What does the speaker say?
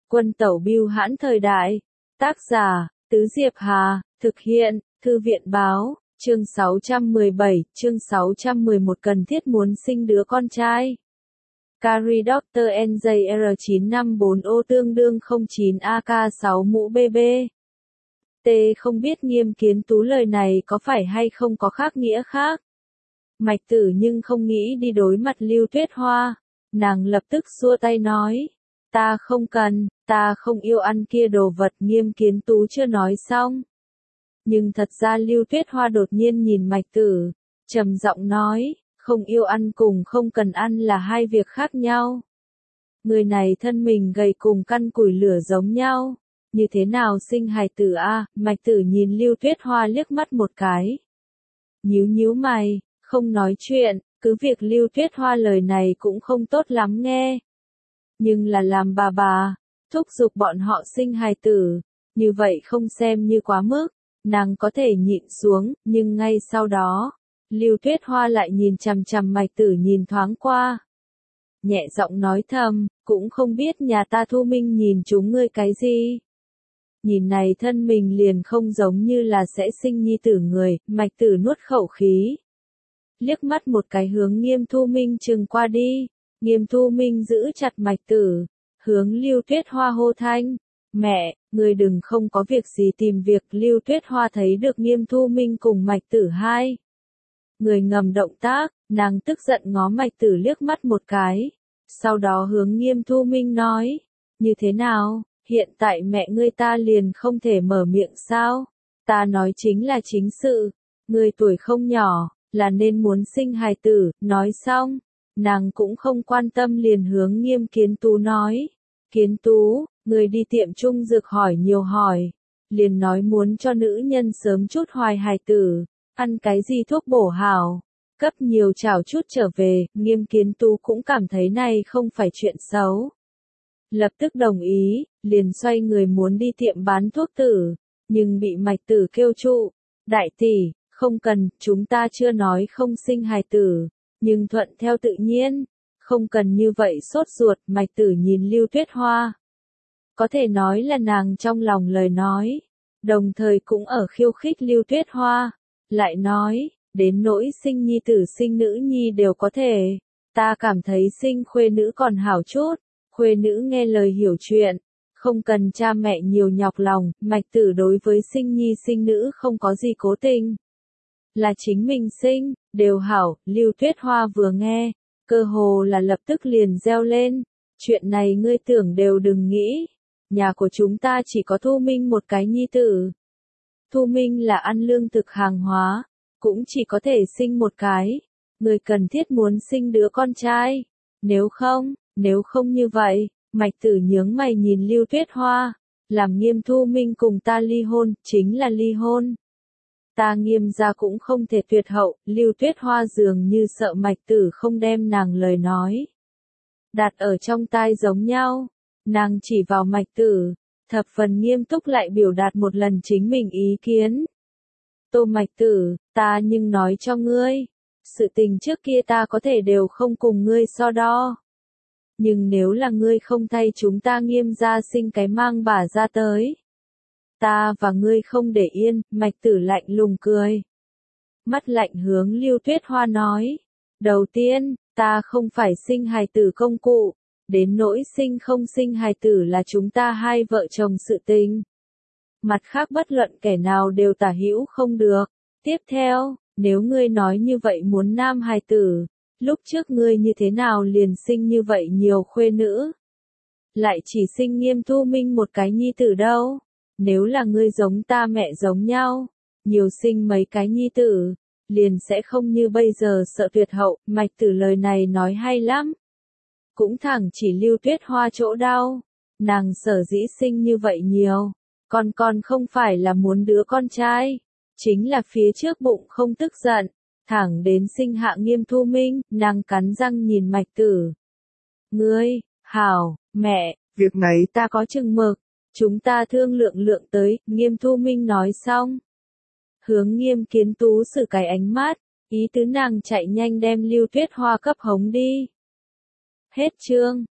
Quân tẩu bưu hãn thời đại. Tác giả, Tứ Diệp Hà, thực hiện, Thư viện Báo, chương 617, chương 611 cần thiết muốn sinh đứa con trai. Carry Dr. NJR954O tương đương 09 AK6 mũ BB. T không biết Nghiêm Kiến Tú lời này có phải hay không có khác nghĩa khác. Mạch Tử nhưng không nghĩ đi đối mặt Lưu Tuyết Hoa. Nàng lập tức xua tay nói. Ta không cần, ta không yêu ăn kia đồ vật. Nghiêm Kiến Tú chưa nói xong. Nhưng thật ra Lưu Tuyết Hoa đột nhiên nhìn Mạch Tử, trầm giọng nói, không yêu ăn cùng không cần ăn là hai việc khác nhau. Người này thân mình gầy cùng căn củi lửa giống nhau, như thế nào sinh hài tử a? Mạch Tử nhìn Lưu Tuyết Hoa liếc mắt một cái. Nhíu nhíu mày, không nói chuyện, cứ việc Lưu Tuyết Hoa lời này cũng không tốt lắm nghe. Nhưng là làm bà, thúc giục bọn họ sinh hài tử, như vậy không xem như quá mức, nàng có thể nhịn xuống, nhưng ngay sau đó, Lưu Tuyết Hoa lại nhìn chằm chằm Mạch Tử nhìn thoáng qua. Nhẹ giọng nói thầm, cũng không biết nhà ta Thu Minh nhìn chúng ngươi cái gì. Nhìn này thân mình liền không giống như là sẽ sinh nhi tử người. Mạch Tử nuốt khẩu khí. Liếc mắt một cái hướng Nghiêm Thu Minh chừng qua đi. Nghiêm Thu Minh giữ chặt Mạch Tử, hướng Lưu Tuyết Hoa hô thanh. Mẹ, ngươi đừng không có việc gì tìm việc. Lưu Tuyết Hoa thấy được Nghiêm Thu Minh cùng Mạch Tử hai người ngầm động tác, nàng tức giận ngó Mạch Tử liếc mắt một cái. Sau đó hướng Nghiêm Thu Minh nói, như thế nào, hiện tại mẹ ngươi ta liền không thể mở miệng sao? Ta nói chính là chính sự, ngươi tuổi không nhỏ, là nên muốn sinh hài tử. Nói xong, nàng cũng không quan tâm liền hướng Nghiêm Kiến Tú nói, Kiến Tú, ngươi đi tiệm trung dược hỏi nhiều hỏi, liền nói muốn cho nữ nhân sớm chút hoài hài tử, ăn cái gì thuốc bổ hảo, cấp nhiều chảo chút trở về. Nghiêm Kiến Tú cũng cảm thấy này không phải chuyện xấu. Lập tức đồng ý, liền xoay người muốn đi tiệm bán thuốc tử, nhưng bị Mạch Tử kêu trụ. Đại tỷ, không cần, chúng ta chưa nói không sinh hài tử, nhưng thuận theo tự nhiên, không cần như vậy sốt ruột. Mạch Tử nhìn Lưu Tuyết Hoa. Có thể nói là nàng trong lòng lời nói, đồng thời cũng ở khiêu khích Lưu Tuyết Hoa. Lại nói, đến nỗi sinh nhi tử sinh nữ nhi đều có thể, ta cảm thấy sinh khuê nữ còn hảo chút, khuê nữ nghe lời hiểu chuyện, không cần cha mẹ nhiều nhọc lòng. Mạch Tử đối với sinh nhi sinh nữ không có gì cố tình, là chính mình sinh, đều hảo. Lưu Tuyết Hoa vừa nghe, cơ hồ là lập tức liền reo lên, chuyện này ngươi tưởng đều đừng nghĩ, nhà của chúng ta chỉ có Thu Minh một cái nhi tử. Thu Minh là ăn lương thực hàng hóa, cũng chỉ có thể sinh một cái, người cần thiết muốn sinh đứa con trai, nếu không như vậy. Mạch Tử nhướng mày nhìn Lưu Tuyết Hoa, làm Nghiêm Thu Minh cùng ta ly hôn, chính là ly hôn. Ta Nghiêm gia cũng không thể tuyệt hậu. Lưu Tuyết Hoa dường như sợ Mạch Tử không đem nàng lời nói đặt ở trong tai giống nhau, nàng chỉ vào Mạch Tử, thập phần nghiêm túc lại biểu đạt một lần chính mình ý kiến. Tô Mạch Tử, ta nhưng nói cho ngươi, sự tình trước kia ta có thể đều không cùng ngươi so đo. Nhưng nếu là ngươi không thay chúng ta Nghiêm gia sinh cái mang bà ra tới, ta và ngươi không để yên. Mạch Tử lạnh lùng cười. Mắt lạnh hướng Lưu Tuyết Hoa nói, đầu tiên, ta không phải sinh hài tử công cụ, đến nỗi sinh không sinh hài tử là chúng ta hai vợ chồng sự tình. Mặt khác bất luận kẻ nào đều tả hữu không được. Tiếp theo, nếu ngươi nói như vậy muốn nam hài tử, lúc trước ngươi như thế nào liền sinh như vậy nhiều khuê nữ? Lại chỉ sinh Nghiêm Thu Minh một cái nhi tử đâu? Nếu là ngươi giống ta mẹ giống nhau, nhiều sinh mấy cái nhi tử, liền sẽ không như bây giờ sợ tuyệt hậu. Mạch Tử lời này nói hay lắm. Cũng thẳng chỉ Lưu Tuyết Hoa chỗ đau. Nàng sở dĩ sinh như vậy nhiều, còn không phải là muốn đứa con trai, chính là phía trước bụng không tức giận, thẳng đến sinh hạ Nghiêm Thu Minh. Nàng cắn răng nhìn Mạch Tử. Ngươi, hảo, mẹ, việc này ta có chừng mực, chúng ta thương lượng tới. Nghiêm Thu Minh nói xong, hướng Nghiêm Kiến Tú sử cái ánh mắt, ý tứ nàng chạy nhanh đem Lưu Tuyết Hoa cấp hống đi. Hết chương.